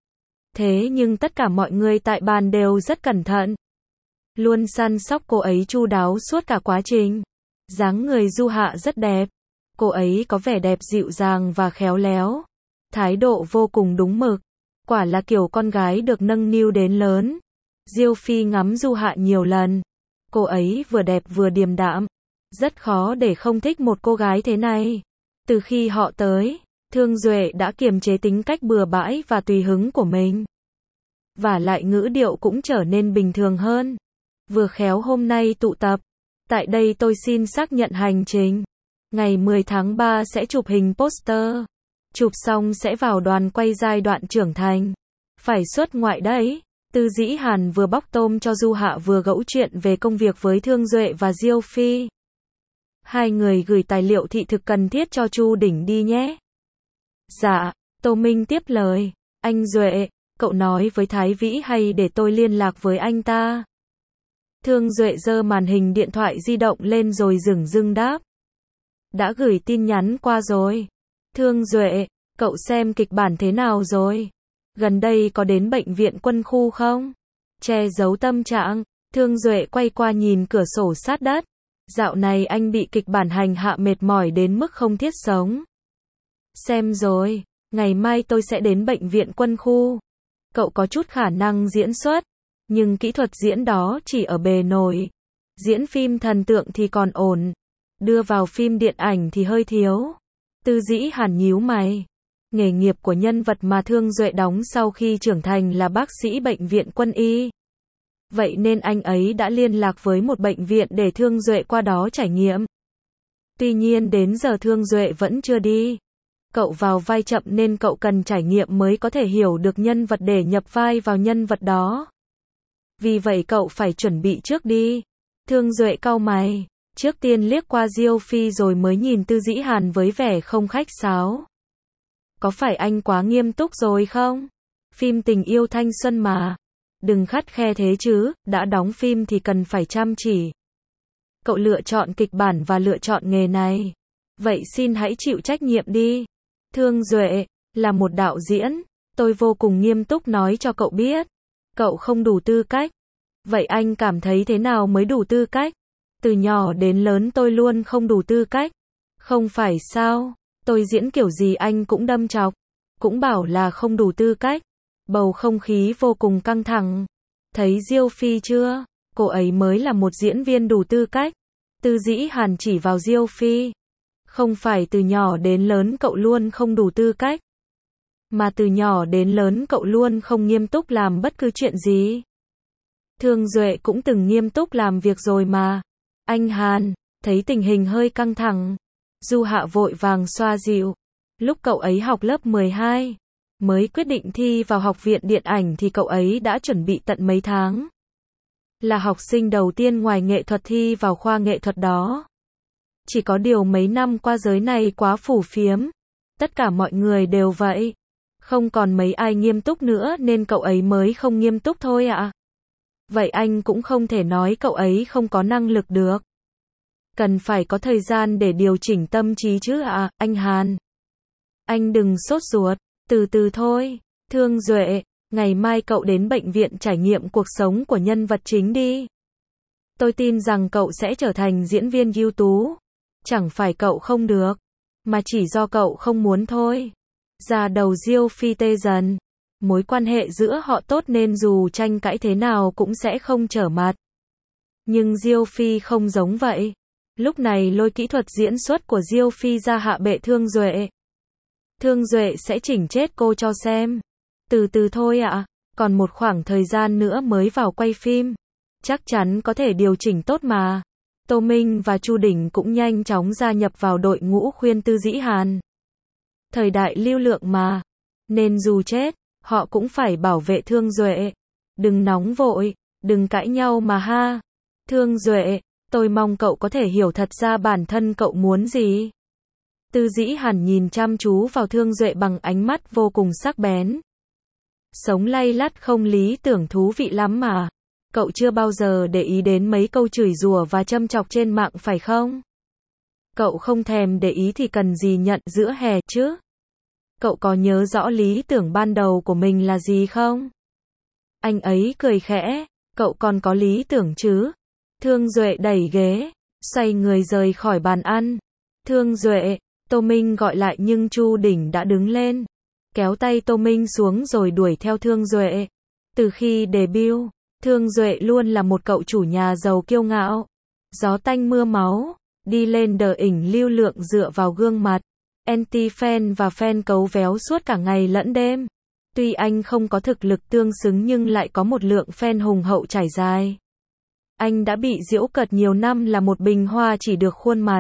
Thế nhưng tất cả mọi người tại bàn đều rất cẩn thận. Luôn săn sóc cô ấy chu đáo suốt cả quá trình. Dáng người Du Hạ rất đẹp. Cô ấy có vẻ đẹp dịu dàng và khéo léo. Thái độ vô cùng đúng mực. Quả là kiểu con gái được nâng niu đến lớn. Diêu Phi ngắm Du Hạ nhiều lần. Cô ấy vừa đẹp vừa điềm đạm. Rất khó để không thích một cô gái thế này. Từ khi họ tới, Thương Duệ đã kiềm chế tính cách bừa bãi và tùy hứng của mình. Và lại ngữ điệu cũng trở nên bình thường hơn. Vừa khéo hôm nay tụ tập. Tại đây tôi xin xác nhận hành trình. Ngày mười tháng ba sẽ chụp hình poster. Chụp xong sẽ vào đoàn quay giai đoạn trưởng thành. Phải xuất ngoại đấy. Tư Dĩ Hàn vừa bóc tôm cho Du Hạ vừa gẫu chuyện về công việc với Thương Duệ và Diêu Phi. Hai người gửi tài liệu thị thực cần thiết cho Chu Đỉnh đi nhé. Dạ, Tô Minh tiếp lời. Anh Duệ, cậu nói với Thái Vĩ hay để tôi liên lạc với anh ta? Thương Duệ giơ màn hình điện thoại di động lên rồi dửng dưng đáp. Đã gửi tin nhắn qua rồi. Thương Duệ, cậu xem kịch bản thế nào rồi? Gần đây có đến bệnh viện quân khu không? Che giấu tâm trạng, Thương Duệ quay qua nhìn cửa sổ sát đất. Dạo này anh bị kịch bản hành hạ mệt mỏi đến mức không thiết sống. Xem rồi, ngày mai tôi sẽ đến bệnh viện quân khu. Cậu có chút khả năng diễn xuất, nhưng kỹ thuật diễn đó chỉ ở bề nổi. Diễn phim thần tượng thì còn ổn, đưa vào phim điện ảnh thì hơi thiếu. Tư Dĩ Hàn nhíu mày. Nghề nghiệp của nhân vật mà Thương Duệ đóng sau khi trưởng thành là bác sĩ bệnh viện quân y. Vậy nên anh ấy đã liên lạc với một bệnh viện để Thương Duệ qua đó trải nghiệm. Tuy nhiên đến giờ Thương Duệ vẫn chưa đi. Cậu vào vai chậm nên cậu cần trải nghiệm mới có thể hiểu được nhân vật để nhập vai vào nhân vật đó. Vì vậy cậu phải chuẩn bị trước đi. Thương Duệ cau mày. Trước tiên liếc qua Diêu Phi rồi mới nhìn Tư Dĩ Hàn với vẻ không khách sáo. Có phải anh quá nghiêm túc rồi không? Phim tình yêu thanh xuân mà. Đừng khắt khe thế chứ, đã đóng phim thì cần phải chăm chỉ. Cậu lựa chọn kịch bản và lựa chọn nghề này. Vậy xin hãy chịu trách nhiệm đi. Thương Duệ, là một đạo diễn, tôi vô cùng nghiêm túc nói cho cậu biết. Cậu không đủ tư cách. Vậy anh cảm thấy thế nào mới đủ tư cách? Từ nhỏ đến lớn tôi luôn không đủ tư cách. Không phải sao? Tôi diễn kiểu gì anh cũng đâm chọc. Cũng bảo là không đủ tư cách. Bầu không khí vô cùng căng thẳng. Thấy Diêu Phi chưa? Cô ấy mới là một diễn viên đủ tư cách. Tư Dĩ Hàn chỉ vào Diêu Phi. Không phải từ nhỏ đến lớn cậu luôn không đủ tư cách. Mà từ nhỏ đến lớn cậu luôn không nghiêm túc làm bất cứ chuyện gì. Thương Duệ cũng từng nghiêm túc làm việc rồi mà. Anh Hàn, thấy tình hình hơi căng thẳng. Du Hạ vội vàng xoa dịu. Lúc cậu ấy học lớp mười hai, mới quyết định thi vào học viện điện ảnh thì cậu ấy đã chuẩn bị tận mấy tháng. là học sinh đầu tiên ngoài nghệ thuật thi vào khoa nghệ thuật đó. Chỉ có điều mấy năm qua giới này quá phù phiếm. Tất cả mọi người đều vậy. Không còn mấy ai nghiêm túc nữa nên cậu ấy mới không nghiêm túc thôi ạ. Vậy anh cũng không thể nói cậu ấy không có năng lực được. Cần phải có thời gian để điều chỉnh tâm trí chứ ạ, anh Hàn. Anh đừng sốt ruột, từ từ thôi. Thương Duệ, ngày mai cậu đến bệnh viện trải nghiệm cuộc sống của nhân vật chính đi. Tôi tin rằng cậu sẽ trở thành diễn viên ưu tú. Chẳng phải cậu không được, mà chỉ do cậu không muốn thôi. Da đầu Diêu Phi tê dần. Mối quan hệ giữa họ tốt nên dù tranh cãi thế nào cũng sẽ không trở mặt. Nhưng Diêu Phi không giống vậy. Lúc này lôi kỹ thuật diễn xuất của Diêu Phi ra hạ bệ Thương Duệ. Thương Duệ sẽ chỉnh chết cô cho xem. Từ từ thôi ạ, còn một khoảng thời gian nữa mới vào quay phim. Chắc chắn có thể điều chỉnh tốt mà. Tô Minh và Chu Đỉnh cũng nhanh chóng gia nhập vào đội ngũ khuyên Tư Dĩ Hàn. Thời đại lưu lượng mà, nên dù chết, họ cũng phải bảo vệ Thương Duệ. Đừng nóng vội, đừng cãi nhau mà ha. Thương Duệ, tôi mong cậu có thể hiểu thật ra bản thân cậu muốn gì. Tư Dĩ Hàn nhìn chăm chú vào Thương Duệ bằng ánh mắt vô cùng sắc bén. Sống lay lắt không lý tưởng thú vị lắm mà. Cậu chưa bao giờ để ý đến mấy câu chửi rủa và châm chọc trên mạng phải không? Cậu không thèm để ý thì cần gì nhận giữa hè chứ? Cậu có nhớ rõ lý tưởng ban đầu của mình là gì không? Anh ấy cười khẽ, cậu còn có lý tưởng chứ? Thương Duệ đẩy ghế, xoay người rời khỏi bàn ăn. Thương Duệ, Tô Minh gọi lại nhưng Chu Đỉnh đã đứng lên, kéo tay Tô Minh xuống rồi đuổi theo Thương Duệ. Từ khi debut, Thương Duệ luôn là một cậu chủ nhà giàu kiêu ngạo, gió tanh mưa máu, đi lên đờ ỉnh lưu lượng dựa vào gương mặt, anti-fan và fan cấu véo suốt cả ngày lẫn đêm. Tuy anh không có thực lực tương xứng nhưng lại có một lượng fan hùng hậu trải dài. Anh đã bị giễu cợt nhiều năm là một bình hoa chỉ được khuôn mặt.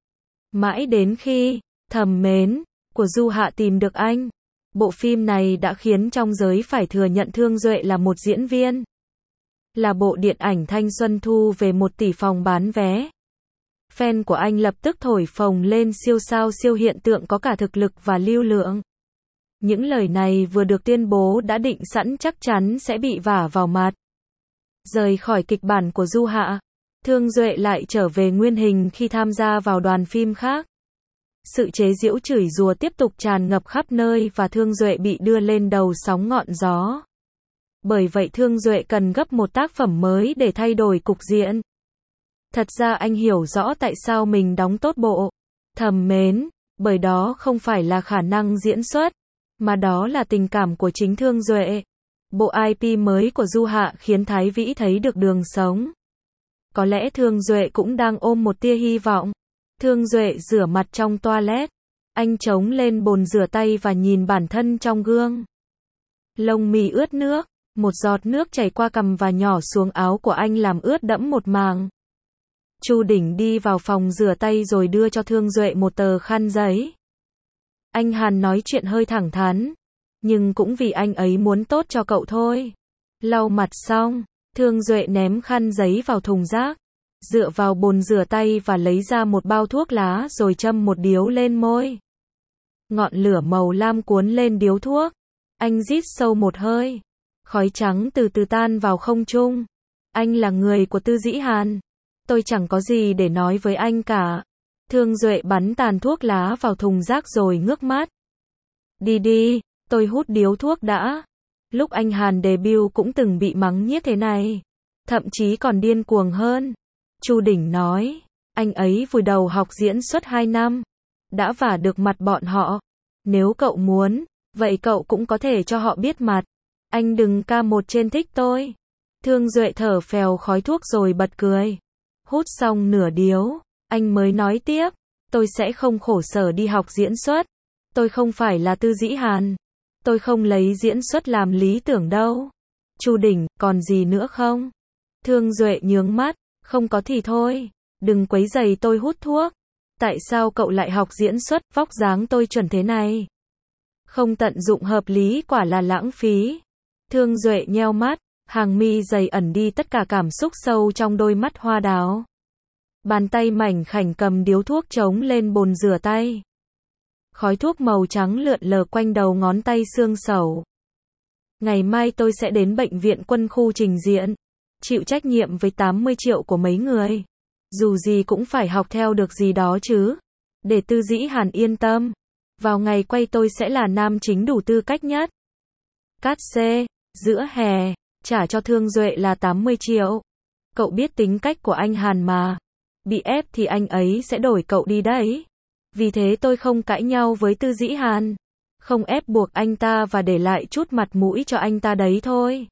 Mãi đến khi Thầm Mến của Du Hạ tìm được anh, bộ phim này đã khiến trong giới phải thừa nhận Thương Duệ là một diễn viên. Là bộ điện ảnh thanh xuân thu về một tỷ phòng bán vé. Fan của anh lập tức thổi phồng lên siêu sao siêu hiện tượng có cả thực lực và lưu lượng. Những lời này vừa được tuyên bố đã định sẵn chắc chắn sẽ bị vả vào mặt. Rời khỏi kịch bản của Du Hạ, Thương Duệ lại trở về nguyên hình khi tham gia vào đoàn phim khác. Sự chế giễu chửi rủa tiếp tục tràn ngập khắp nơi và Thương Duệ bị đưa lên đầu sóng ngọn gió. Bởi vậy Thương Duệ cần gấp một tác phẩm mới để thay đổi cục diện. Thật ra anh hiểu rõ tại sao mình đóng tốt bộ Thầm Mến, bởi đó không phải là khả năng diễn xuất, mà đó là tình cảm của chính Thương Duệ. Bộ i pê mới của Du Hạ khiến Thái Vĩ thấy được đường sống. Có lẽ Thương Duệ cũng đang ôm một tia hy vọng. Thương Duệ rửa mặt trong toilet. Anh chống lên bồn rửa tay và nhìn bản thân trong gương. Lông mi ướt nước, một giọt nước chảy qua cằm và nhỏ xuống áo của anh làm ướt đẫm một màng. Chu Đỉnh đi vào phòng rửa tay rồi đưa cho Thương Duệ một tờ khăn giấy. Anh Hàn nói chuyện hơi thẳng thắn, nhưng cũng vì anh ấy muốn tốt cho cậu thôi. Lau mặt xong, Thương Duệ ném khăn giấy vào thùng rác, dựa vào bồn rửa tay và lấy ra một bao thuốc lá rồi châm một điếu lên môi. Ngọn lửa màu lam cuốn lên điếu thuốc. Anh rít sâu một hơi. Khói trắng từ từ tan vào không trung. Anh là người của Tư Dĩ Hàn. Tôi chẳng có gì để nói với anh cả. Thương Duệ bắn tàn thuốc lá vào thùng rác rồi ngước mắt. Đi đi, tôi hút điếu thuốc đã. Lúc anh Hàn debut cũng từng bị mắng nhiếc thế này. Thậm chí còn điên cuồng hơn. Chu Đỉnh nói, anh ấy vùi đầu học diễn suốt hai năm. Đã vả được mặt bọn họ. Nếu cậu muốn, vậy cậu cũng có thể cho họ biết mặt. Anh đừng ca một trên thích tôi. Thương Duệ thở phèo khói thuốc rồi bật cười. Hút xong nửa điếu, anh mới nói tiếp, tôi sẽ không khổ sở đi học diễn xuất. Tôi không phải là Tư Dĩ Hàn. Tôi không lấy diễn xuất làm lý tưởng đâu. Chu Đỉnh, còn gì nữa không? Thương Duệ nhướng mắt, không có thì thôi, đừng quấy rầy tôi hút thuốc. Tại sao cậu lại học diễn xuất, vóc dáng tôi chuẩn thế này? Không tận dụng hợp lý quả là lãng phí. Thương Duệ nheo mắt, Hàng mi dày ẩn đi tất cả cảm xúc sâu trong đôi mắt hoa đào. Bàn tay mảnh khảnh cầm điếu thuốc trống lên bồn rửa tay. Khói thuốc màu trắng lượn lờ quanh đầu ngón tay xương sẩu. Ngày mai tôi sẽ đến bệnh viện quân khu trình diện, chịu trách nhiệm với tám mươi triệu của mấy người. Dù gì cũng phải học theo được gì đó chứ. Để Tư Dĩ Hàn yên tâm. Vào ngày quay tôi sẽ là nam chính đủ tư cách nhất. Cát C, giữa hè, trả cho Thương Duệ là tám mươi triệu. Cậu biết tính cách của anh Hàn mà. Bị ép thì anh ấy sẽ đổi cậu đi đấy. Vì thế tôi không cãi nhau với Tư Dĩ Hàn. Không ép buộc anh ta và để lại chút mặt mũi cho anh ta đấy thôi.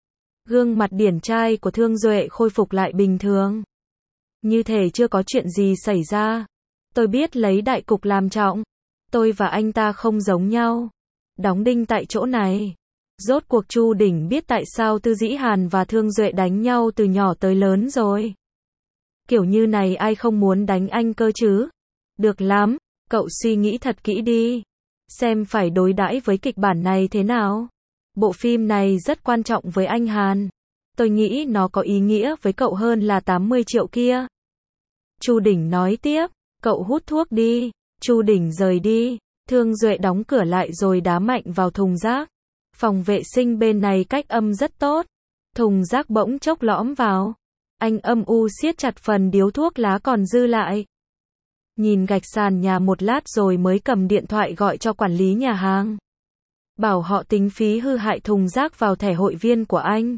Gương mặt điển trai của Thương Duệ khôi phục lại bình thường. Như thể chưa có chuyện gì xảy ra. Tôi biết lấy đại cục làm trọng. Tôi và anh ta không giống nhau. Đóng đinh tại chỗ này. Rốt cuộc Chu Đỉnh biết tại sao Tư Dĩ Hàn và Thương Duệ đánh nhau từ nhỏ tới lớn rồi. Kiểu như này ai không muốn đánh anh cơ chứ? Được lắm, cậu suy nghĩ thật kỹ đi. Xem phải đối đãi với kịch bản này thế nào. Bộ phim này rất quan trọng với anh Hàn. Tôi nghĩ nó có ý nghĩa với cậu hơn là tám mươi triệu kia. Chu Đỉnh nói tiếp, cậu hút thuốc đi. Chu Đỉnh rời đi. Thương Duệ đóng cửa lại rồi đá mạnh vào thùng rác. Phòng vệ sinh bên này cách âm rất tốt. Thùng rác bỗng chốc lõm vào. Anh âm u siết chặt phần điếu thuốc lá còn dư lại. Nhìn gạch sàn nhà một lát rồi mới cầm điện thoại gọi cho quản lý nhà hàng. Bảo họ tính phí hư hại thùng rác vào thẻ hội viên của anh.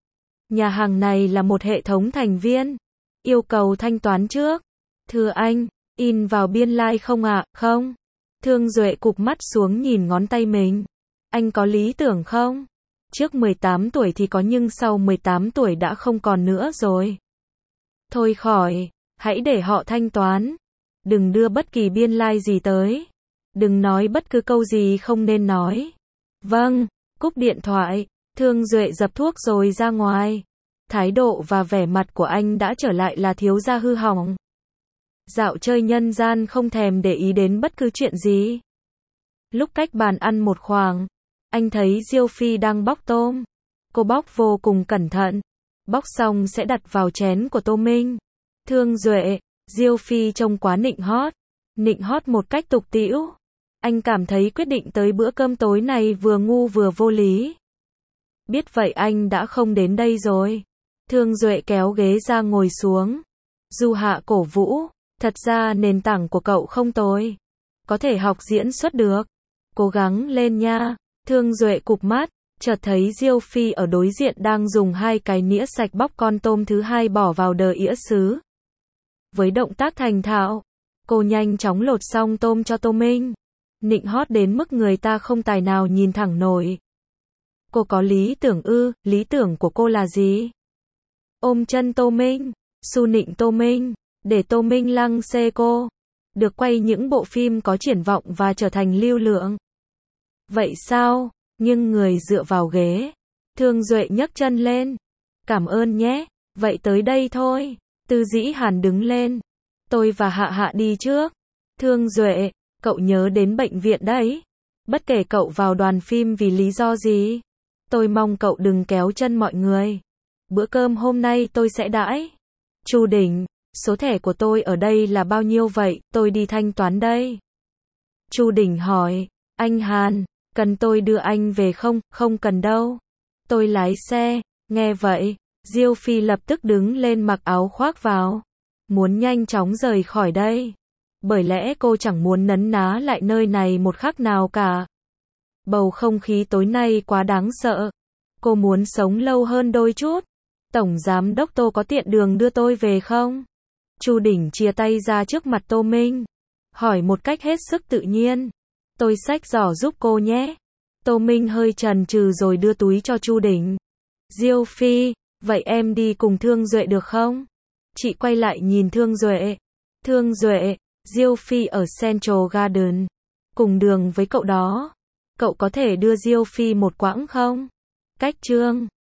Nhà hàng này là một hệ thống thành viên. Yêu cầu thanh toán trước. Thưa anh, in vào biên lai like không ạ? Không. Thương Duệ cụp mắt xuống nhìn ngón tay mình. Anh có lý tưởng không? Trước mười tám tuổi thì có nhưng sau mười tám tuổi đã không còn nữa rồi. Thôi khỏi, hãy để họ thanh toán. Đừng đưa bất kỳ biên lai like gì tới. Đừng nói bất cứ câu gì không nên nói. Vâng, cúp điện thoại. Thương Duệ dập thuốc rồi ra ngoài. Thái độ và vẻ mặt của anh đã trở lại là thiếu gia hư hỏng. Dạo chơi nhân gian không thèm để ý đến bất cứ chuyện gì. Lúc cách bàn ăn một khoảng, anh thấy Diêu Phi đang bóc tôm. Cô bóc vô cùng cẩn thận. Bóc xong sẽ đặt vào chén của Tô Minh. Thương Duệ, Diêu Phi trông quá nịnh hót. Nịnh hót một cách tục tĩu. Anh cảm thấy quyết định tới bữa cơm tối này vừa ngu vừa vô lý. Biết vậy anh đã không đến đây rồi. Thương Duệ kéo ghế ra ngồi xuống. Du Hạ cổ vũ. Thật ra nền tảng của cậu không tồi. Có thể học diễn xuất được. Cố gắng lên nha. Thương Duệ cụp mắt, chợt thấy Diêu Phi ở đối diện đang dùng hai cái nĩa sạch bóc con tôm thứ hai bỏ vào đờ ĩa sứ. Với động tác thành thạo, cô nhanh chóng lột xong tôm cho Tô Minh. Nịnh hót đến mức người ta không tài nào nhìn thẳng nổi. Cô có lý tưởng ư? Lý tưởng của cô là gì? Ôm chân Tô Minh, su nịnh Tô Minh, để Tô Minh lăng xê cô. Được quay những bộ phim có triển vọng và trở thành lưu lượng. Vậy sao? Nhưng người dựa vào ghế. Thương Duệ nhấc chân lên. Cảm ơn nhé. Vậy tới đây thôi. Tư Dĩ Hàn đứng lên. Tôi và Hạ Hạ đi trước. Thương Duệ, cậu nhớ đến bệnh viện đấy. Bất kể cậu vào đoàn phim vì lý do gì. Tôi mong cậu đừng kéo chân mọi người. Bữa cơm hôm nay tôi sẽ đãi. Chu Đỉnh, số thẻ của tôi ở đây là bao nhiêu vậy? Tôi đi thanh toán đây. Chu Đỉnh hỏi. Anh Hàn, cần tôi đưa anh về không? Không cần đâu. Tôi lái xe. Nghe vậy, Diêu Phi lập tức đứng lên mặc áo khoác vào. Muốn nhanh chóng rời khỏi đây. Bởi lẽ cô chẳng muốn nấn ná lại nơi này một khắc nào cả. Bầu không khí tối nay quá đáng sợ. Cô muốn sống lâu hơn đôi chút. Tổng giám đốc Tô có tiện đường đưa tôi về không? Chu Đỉnh chia tay ra trước mặt Tô Minh. Hỏi một cách hết sức tự nhiên. Tôi xách giỏ giúp cô nhé. Tô Minh hơi chần chừ rồi đưa túi cho Chu Đỉnh. Diêu Phi, vậy em đi cùng Thương Duệ được không? Chị quay lại nhìn Thương Duệ. Thương Duệ, Diêu Phi ở Central Garden. Cùng đường với cậu đó. Cậu có thể đưa Diêu Phi một quãng không? Cách Trương.